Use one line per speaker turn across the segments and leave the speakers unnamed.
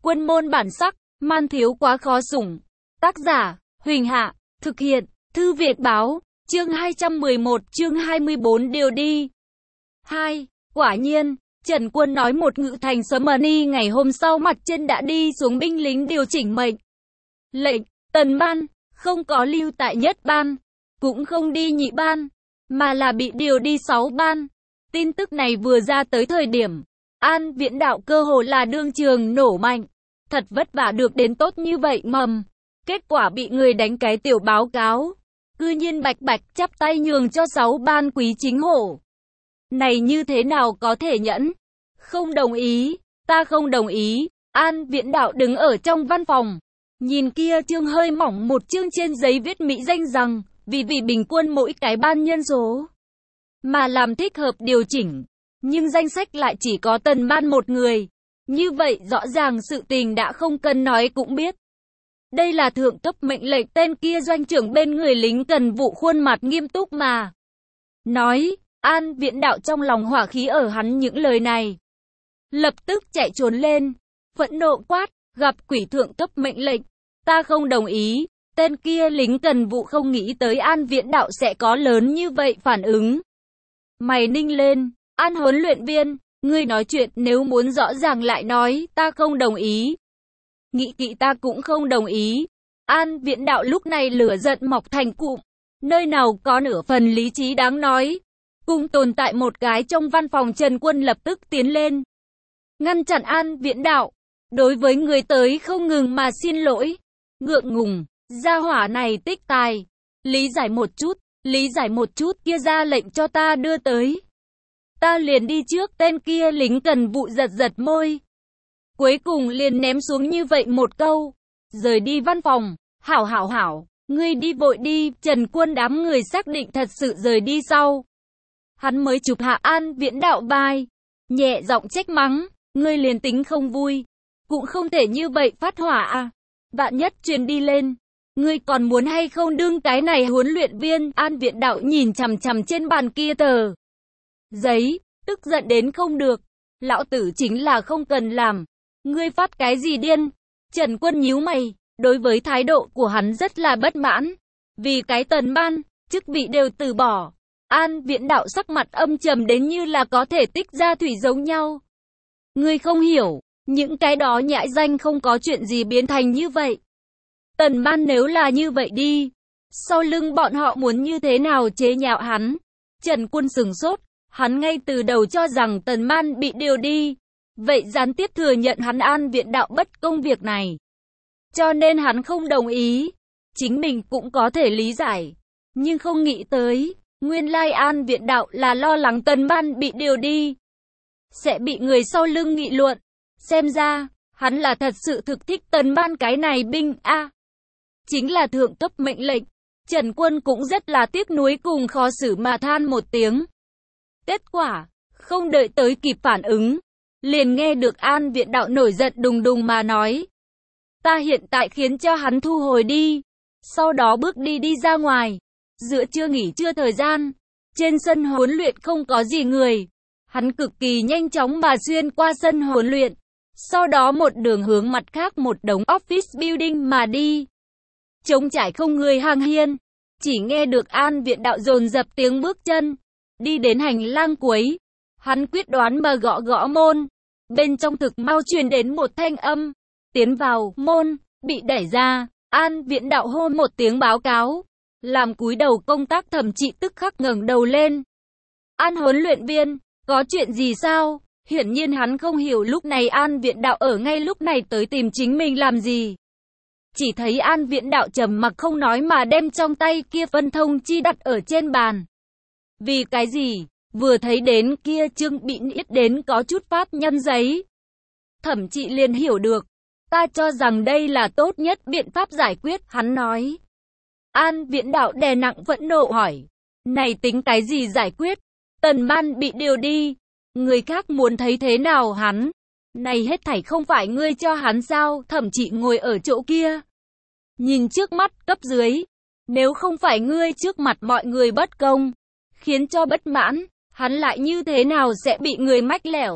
Quân môn bản sắc, man thiếu quá khó sủng. Tác giả, Huỳnh Hạ, thực hiện, Thư Việt Báo, chương 211, chương 24 điều đi. 2. Quả nhiên, Trần Quân nói một ngự thành Smyrna ngày hôm sau mặt trên đã đi xuống binh lính điều chỉnh mệnh lệnh, tần ban, không có lưu tại nhất ban, cũng không đi nhị ban, mà là bị điều đi 6 ban. Tin tức này vừa ra tới thời điểm, An Viễn Đạo cơ hồ là đương trường nổ mạnh. Thật vất vả được đến tốt như vậy mầm. Kết quả bị người đánh cái tiểu báo cáo. Cư nhiên bạch bạch chắp tay nhường cho 6 ban quý chính hổ. Này như thế nào có thể nhẫn? Không đồng ý, ta không đồng ý. An Viễn Đạo đứng ở trong văn phòng. Nhìn kia chương hơi mỏng một chương trên giấy viết mỹ danh rằng, vì bình quân mỗi cái ban nhân số mà làm thích hợp điều chỉnh. Nhưng danh sách lại chỉ có tần ban một người. Như vậy rõ ràng sự tình đã không cần nói cũng biết. Đây là thượng cấp mệnh lệnh, tên kia doanh trưởng bên người lính cần vụ khuôn mặt nghiêm túc mà nói. An Viễn Đạo trong lòng hỏa khí ở hắn những lời này. Lập tức chạy trốn lên, phẫn nộ quát, gặp quỷ thượng cấp mệnh lệnh, ta không đồng ý. Tên kia lính cần vụ không nghĩ tới An Viễn Đạo sẽ có lớn như vậy phản ứng. Mày ninh lên, An huấn luyện viên, ngươi nói chuyện nếu muốn rõ ràng lại nói, ta không đồng ý. Nghĩ kỵ ta cũng không đồng ý. An Viễn Đạo lúc này lửa giận mọc thành cụm, nơi nào có nửa phần lý trí đáng nói. Cùng tồn tại một cái trong văn phòng, Trần Quân lập tức tiến lên, ngăn chặn An Viễn Đạo. Đối với người tới không ngừng mà xin lỗi. Ngượng ngùng, gia hỏa này tích tài. Lý giải một chút, kia ra lệnh cho ta đưa tới. Ta liền đi trước. Tên kia lính cần vụ giật giật môi. Cuối cùng liền ném xuống như vậy một câu. Rời đi văn phòng. Hảo, ngươi đi vội đi. Trần Quân đám người xác định thật sự rời đi sau. Hắn mới chụp hạ An Viễn Đạo vai. Nhẹ giọng trách mắng. Ngươi liền tính không vui, cũng không thể như vậy phát hỏa à. Vạn nhất truyền đi lên, ngươi còn muốn hay không đương cái này huấn luyện viên? An Viễn Đạo nhìn chằm chằm trên bàn kia tờ giấy, tức giận đến không được. Lão tử chính là không cần làm. Ngươi phát cái gì điên? Trần Quân nhíu mày, đối với thái độ của hắn rất là bất mãn. Vì cái tần ban, chức vị đều từ bỏ. An Viễn Đạo sắc mặt âm trầm đến như là có thể tích ra thủy giống nhau. Ngươi không hiểu, những cái đó nhãi danh không có chuyện gì biến thành như vậy. Tần ban nếu là như vậy đi, sau lưng bọn họ muốn như thế nào chế nhạo hắn? Trần Quân sửng sốt, hắn ngay từ đầu cho rằng tần ban bị điều đi, vậy gián tiếp thừa nhận hắn An Viễn Đạo bất công việc này. Cho nên hắn không đồng ý, chính mình cũng có thể lý giải, nhưng không nghĩ tới, nguyên lai An Viễn Đạo là lo lắng tần ban bị điều đi sẽ bị người sau lưng nghị luận. Xem ra, hắn là thật sự thực thích tần ban cái này binh a. Chính là thượng cấp mệnh lệnh. Trần Quân cũng rất là tiếc nuối cùng khó xử mà than một tiếng. Kết quả, không đợi tới kịp phản ứng, liền nghe được An Viễn Đạo nổi giận đùng đùng mà nói. Ta hiện tại khiến cho hắn thu hồi đi. Sau đó bước đi ra ngoài. Giữa trưa nghỉ trưa thời gian, trên sân huấn luyện không có gì người. Hắn cực kỳ nhanh chóng mà xuyên qua sân huấn luyện. Sau đó một đường hướng mặt khác một đống office building mà đi. Trống trải không người hàng hiên. Chỉ nghe được An Viễn Đạo dồn dập tiếng bước chân. Đi đến hành lang cuối. Hắn quyết đoán mà gõ môn. Bên trong thực mau truyền đến một thanh âm. Tiến vào, môn, bị đẩy ra. An Viễn Đạo hô một tiếng báo cáo. Làm cúi đầu công tác thẩm trị tức khắc ngẩng đầu lên. An huấn luyện viên, có chuyện gì sao? Hiển nhiên hắn không hiểu lúc này An Viễn Đạo ở ngay lúc này tới tìm chính mình làm gì. Chỉ thấy An Viễn Đạo trầm mặc không nói mà đem trong tay kia phân thông chi đặt ở trên bàn. Vì cái gì? Vừa thấy đến kia chương bị niết đến có chút pháp nhân giấy. Thẩm trị liền hiểu được. Ta cho rằng đây là tốt nhất biện pháp giải quyết, hắn nói. An Viễn Đạo đè nặng phẫn nộ hỏi. Này tính cái gì giải quyết? Tần ban bị điều đi. Người khác muốn thấy thế nào hắn? Này hết thảy không phải ngươi cho hắn sao? Thẩm trị ngồi ở chỗ kia. Nhìn trước mắt cấp dưới. Nếu không phải ngươi trước mặt mọi người bất công, khiến cho bất mãn, hắn lại như thế nào sẽ bị người mách lẻo?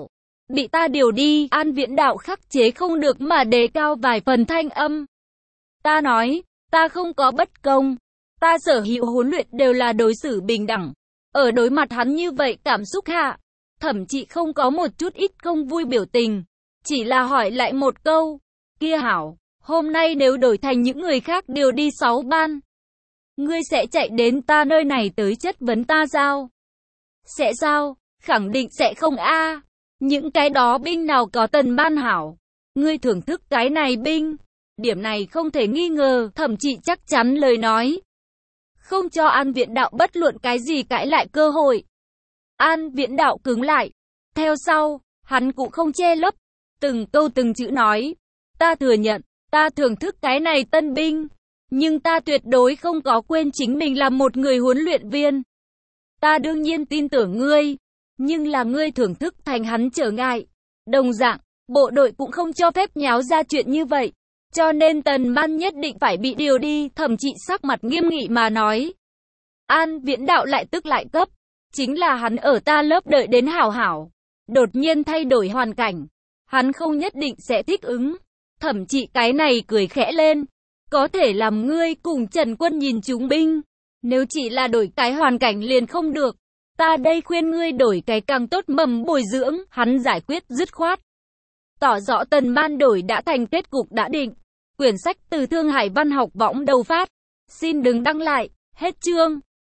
bị ta điều đi. An Viễn Đạo khắc chế không được mà đề cao vài phần thanh âm. Ta nói, ta không có bất công. Ta sở hữu huấn luyện đều là đối xử bình đẳng. Ở đối mặt hắn như vậy cảm xúc hạ, Thẩm Trị không có một chút ít không vui biểu tình. Chỉ là hỏi lại một câu. Kia hảo, hôm nay nếu đổi thành những người khác điều đi 6 ban, ngươi sẽ chạy đến ta nơi này tới chất vấn ta sao? Sẽ sao? Khẳng định sẽ không a. Những cái đó binh nào có Tần Ban hảo. Ngươi thưởng thức cái này binh. Điểm này không thể nghi ngờ, Thẩm Trị chắc chắn lời nói. Không cho An Viễn Đạo bất luận cái gì cãi lại cơ hội. An Viễn Đạo cứng lại. Theo sau, hắn cũng không che lấp. Từng câu từng chữ nói. Ta thừa nhận, ta thưởng thức cái này tân binh. Nhưng ta tuyệt đối không có quên chính mình là một người huấn luyện viên. Ta đương nhiên tin tưởng ngươi. Nhưng là ngươi thưởng thức thành hắn trở ngại. Đồng dạng, bộ đội cũng không cho phép nháo ra chuyện như vậy. Cho nên Tần Ban nhất định phải bị điều đi. Thẩm Trị sắc mặt nghiêm nghị mà nói. An Viễn Đạo lại tức lại cấp. Chính là hắn ở ta lớp đợi đến hảo hảo. Đột nhiên thay đổi hoàn cảnh. Hắn không nhất định sẽ thích ứng. Thẩm Trị cái này cười khẽ lên. Có thể làm ngươi cùng Trần Quân nhìn chúng binh. Nếu chỉ là đổi cái hoàn cảnh liền không được. Ta đây khuyên ngươi đổi cái càng tốt mầm bồi dưỡng. Hắn giải quyết dứt khoát. Tỏ rõ Tần Ban đổi đã thành kết cục đã định. Quyển sách từ Thương Hải Văn học võng đầu phát. Xin đừng đăng lại. Hết chương.